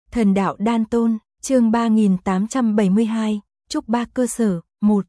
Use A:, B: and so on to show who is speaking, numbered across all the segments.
A: Thần đạo đan tôn, chương 3872, Trúc Ba cơ sở, 1.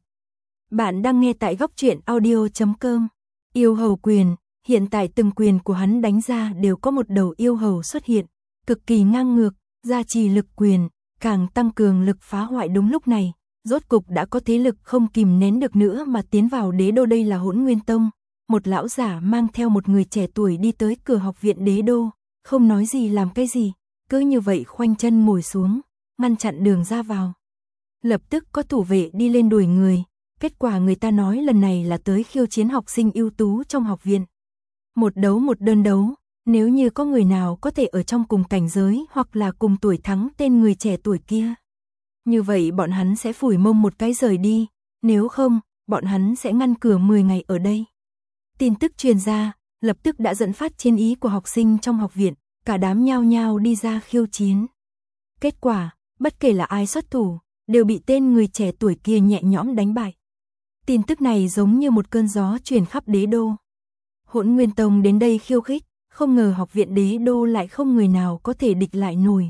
A: Bạn đang nghe tại góc truyện audio.com. Yêu hầu quyền, hiện tại từng quyền của hắn đánh ra đều có một đầu yêu hầu xuất hiện, cực kỳ ngang ngược, gia trì lực quyền, càng tăng cường lực phá hoại. Đúng lúc này, rốt cục đã có thế lực không kìm nén được nữa mà tiến vào đế đô. Đây là Hỗn Nguyên Tông, một lão giả mang theo một người trẻ tuổi đi tới cửa học viện đế đô, không nói gì làm cái gì, cứ như vậy khoanh chân ngồi xuống, ngăn chặn đường ra vào. Lập tức có thủ vệ đi lên đuổi người, kết quả người ta nói lần này là tới khiêu chiến học sinh ưu tú trong học viện. Một đấu một đơn đấu, nếu như có người nào có thể ở trong cùng cảnh giới hoặc là cùng tuổi thắng tên người trẻ tuổi kia, như vậy bọn hắn sẽ phủi mông một cái rời đi, nếu không, bọn hắn sẽ ngăn cửa 10 ngày ở đây. Tin tức truyền ra, lập tức đã dẫn phát chiến ý của học sinh trong học viện, cả đám nhao nhao đi ra khiêu chiến. Kết quả, bất kể là ai xuất thủ, đều bị tên người trẻ tuổi kia nhẹ nhõm đánh bại. Tin tức này giống như một cơn gió truyền khắp đế đô. Hỗn Nguyên Tông đến đây khiêu khích, không ngờ học viện đế đô lại không người nào có thể địch lại nổi.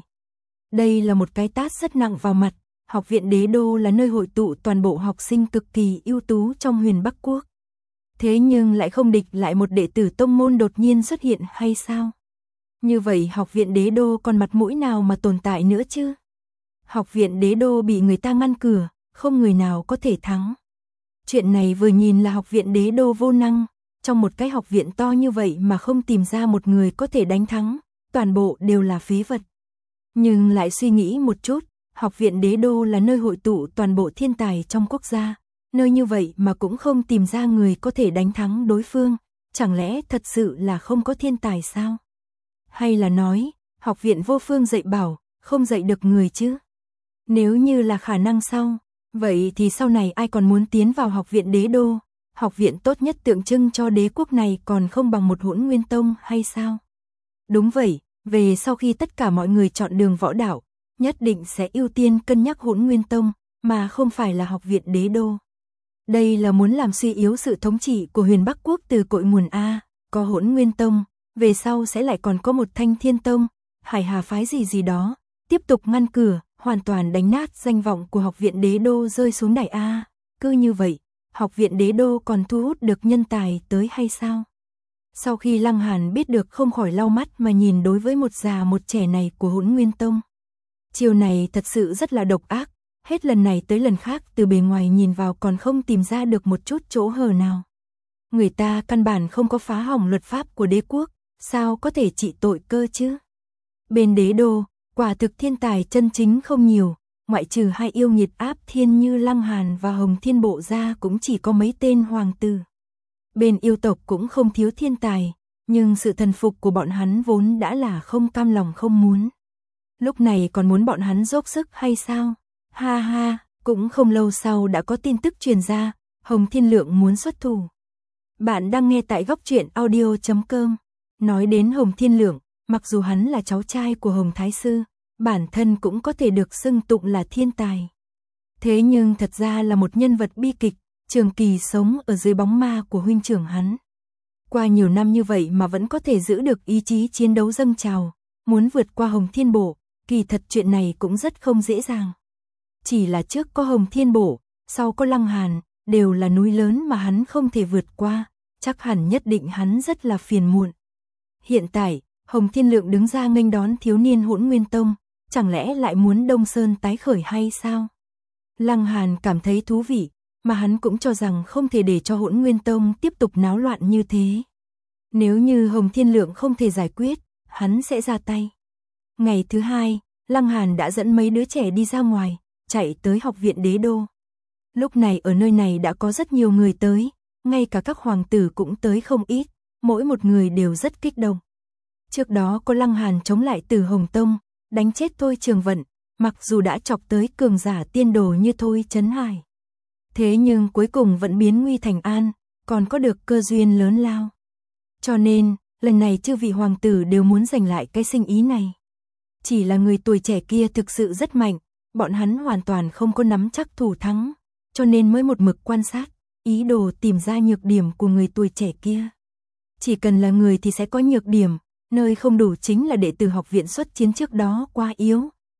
A: Đây là một cái tát rất nặng vào mặt, học viện đế đô là nơi hội tụ toàn bộ học sinh cực kỳ ưu tú trong Huyền Bắc Quốc. Thế nhưng lại không địch lại một đệ tử tông môn đột nhiên xuất hiện hay sao? Như vậy học viện đế đô còn mặt mũi nào mà tồn tại nữa chứ? Học viện đế đô bị người ta ngăn cửa, không người nào có thể thắng. Chuyện này vừa nhìn là học viện đế đô vô năng, trong một cái học viện to như vậy mà không tìm ra một người có thể đánh thắng, toàn bộ đều là phế vật. Nhưng lại suy nghĩ một chút, học viện đế đô là nơi hội tụ toàn bộ thiên tài trong quốc gia, nơi như vậy mà cũng không tìm ra người có thể đánh thắng đối phương, chẳng lẽ thật sự là không có thiên tài sao? Hay là nói, học viện vô phương dạy bảo, không dạy được người chứ? Nếu như là khả năng sau, vậy thì sau này ai còn muốn tiến vào học viện đế đô? Học viện tốt nhất tượng trưng cho đế quốc này còn không bằng một Hỗn Nguyên Tông hay sao? Đúng vậy, về sau khi tất cả mọi người chọn đường võ đạo, nhất định sẽ ưu tiên cân nhắc Hỗn Nguyên Tông, mà không phải là học viện đế đô. Đây là muốn làm suy yếu sự thống trị của Huyền Bắc Quốc từ cội nguồn A, có Hỗn Nguyên Tông, về sau sẽ lại còn có một Thanh Thiên Tông, Hải Hà phái gì đó, tiếp tục ngăn cửa, hoàn toàn đánh nát danh vọng của học viện đế đô rơi xuống đài A. Cứ như vậy, học viện đế đô còn thu hút được nhân tài tới hay sao? Sau khi Lăng Hàn biết được không khỏi lau mắt mà nhìn đối với một già một trẻ này của Hỗn Nguyên Tông. Chiều này thật sự rất là độc ác, hết lần này tới lần khác từ bề ngoài nhìn vào còn không tìm ra được một chút chỗ hở nào. Người ta căn bản không có phá hỏng luật pháp của đế quốc, sao có thể trị tội cơ chứ? Bên đế đô, quả thực thiên tài chân chính không nhiều, ngoại trừ hai yêu nghiệt áp thiên như Lăng Hàn và Hồng Thiên Bộ ra cũng chỉ có mấy tên hoàng tử. Bên yêu tộc cũng không thiếu thiên tài, nhưng sự thần phục của bọn hắn vốn đã là không cam lòng không muốn. Lúc này còn muốn bọn hắn dốc sức hay sao? Ha ha, cũng không lâu sau đã có tin tức truyền ra, Hồng Thiên Lượng muốn xuất thủ. Bạn đang nghe tại góc truyện audio.com. Nói đến Hồng Thiên Lượng, mặc dù hắn là cháu trai của Hồng Thái Sư, bản thân cũng có thể được xưng tụng là thiên tài. Thế nhưng thật ra là một nhân vật bi kịch, trường kỳ sống ở dưới bóng ma của huynh trưởng hắn. Qua nhiều năm như vậy mà vẫn có thể giữ được ý chí chiến đấu dâng trào, muốn vượt qua Hồng Thiên Bộ, kỳ thật chuyện này cũng rất không dễ dàng. Chỉ là trước có Hồng Thiên Bộ, sau có Lăng Hàn, đều là núi lớn mà hắn không thể vượt qua, chắc hẳn nhất định hắn rất là phiền muộn. Hiện tại, Hồng Thiên Lượng đứng ra nghênh đón thiếu niên Hỗn Nguyên Tông, chẳng lẽ lại muốn Đông Sơn tái khởi hay sao? Lăng Hàn cảm thấy thú vị, mà hắn cũng cho rằng không thể để cho Hỗn Nguyên Tông tiếp tục náo loạn như thế. Nếu như Hồng Thiên Lượng không thể giải quyết, hắn sẽ ra tay. Ngày thứ hai, Lăng Hàn đã dẫn mấy đứa trẻ đi ra ngoài, chạy tới học viện đế đô. Lúc này ở nơi này đã có rất nhiều người tới, ngay cả các hoàng tử cũng tới không ít, mỗi một người đều rất kích động. Trước đó có Lăng Hàn chống lại Tử Hồng Tông, đánh chết Thôi Trường Vận, mặc dù đã chọc tới cường giả tiên đồ như Thôi Chấn Hải. Thế nhưng cuối cùng vẫn biến nguy thành an, còn có được cơ duyên lớn lao. Cho nên, lần này chư vị hoàng tử đều muốn giành lại cái sinh ý này. Chỉ là người tuổi trẻ kia thực sự rất mạnh, bọn hắn hoàn toàn không có nắm chắc thủ thắng, cho nên mới một mực quan sát, ý đồ tìm ra nhược điểm của người tuổi trẻ kia. Chỉ cần là người thì sẽ có nhược điểm, nơi không đủ chính là đệ tử học viện xuất chiến trước đó quá yếu,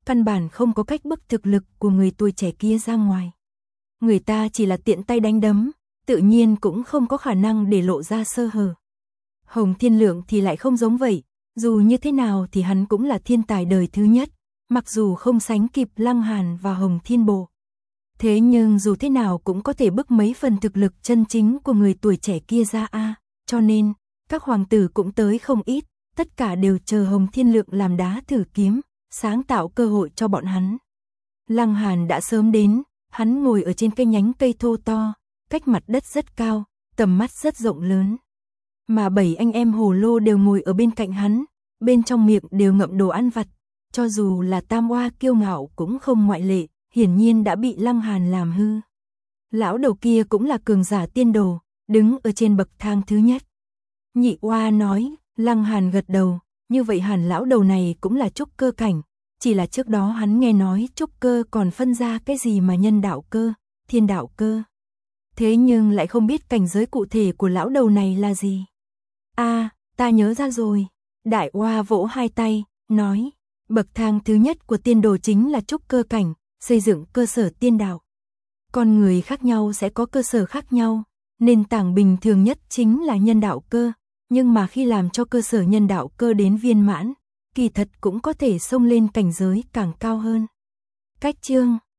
A: căn bản không có cách bức thực lực của người tuổi trẻ kia ra ngoài. Người ta chỉ là tiện tay đánh đấm, tự nhiên cũng không có khả năng để lộ ra sơ hở. Hồng Thiên Lượng thì lại không giống vậy, dù như thế nào thì hắn cũng là thiên tài đời thứ nhất, mặc dù không sánh kịp Lăng Hàn và Hồng Thiên Bộ. Thế nhưng dù thế nào cũng có thể bức mấy phần thực lực chân chính của người tuổi trẻ kia ra a, cho nên, các hoàng tử cũng tới không ít, tất cả đều chờ Hồng Thiên Lượng làm đá thử kiếm, sáng tạo cơ hội cho bọn hắn. Lăng Hàn đã sớm đến, hắn ngồi ở trên cây nhánh cây thô to, cách mặt đất rất cao, tầm mắt rất rộng lớn. Mà 7 anh em hồ lô đều ngồi ở bên cạnh hắn, bên trong miệng đều ngậm đồ ăn vặt, cho dù là Tam Oa kiêu ngạo cũng không ngoại lệ, hiển nhiên đã bị Lăng Hàn làm hư. Lão đầu kia cũng là cường giả tiên đồ, đứng ở trên bậc thang thứ nhất. Nhị Oa nói, Lăng Hàn gật đầu, như vậy Hàn lão đầu này cũng là trúc cơ cảnh, chỉ là trước đó hắn nghe nói trúc cơ còn phân ra cái gì mà nhân đạo cơ, thiên đạo cơ. Thế nhưng lại không biết cảnh giới cụ thể của lão đầu này là gì. Ta nhớ ra rồi. Đại Oa vỗ hai tay, nói, bậc thang thứ nhất của tiên đồ chính là trúc cơ cảnh, xây dựng cơ sở tiên đạo. Con người khác nhau sẽ có cơ sở khác nhau, nền tảng bình thường nhất chính là nhân đạo cơ, nhưng mà khi làm cho cơ sở nhân đạo cơ đến viên mãn, kỳ thật cũng có thể xông lên cảnh giới càng cao hơn. Cách chương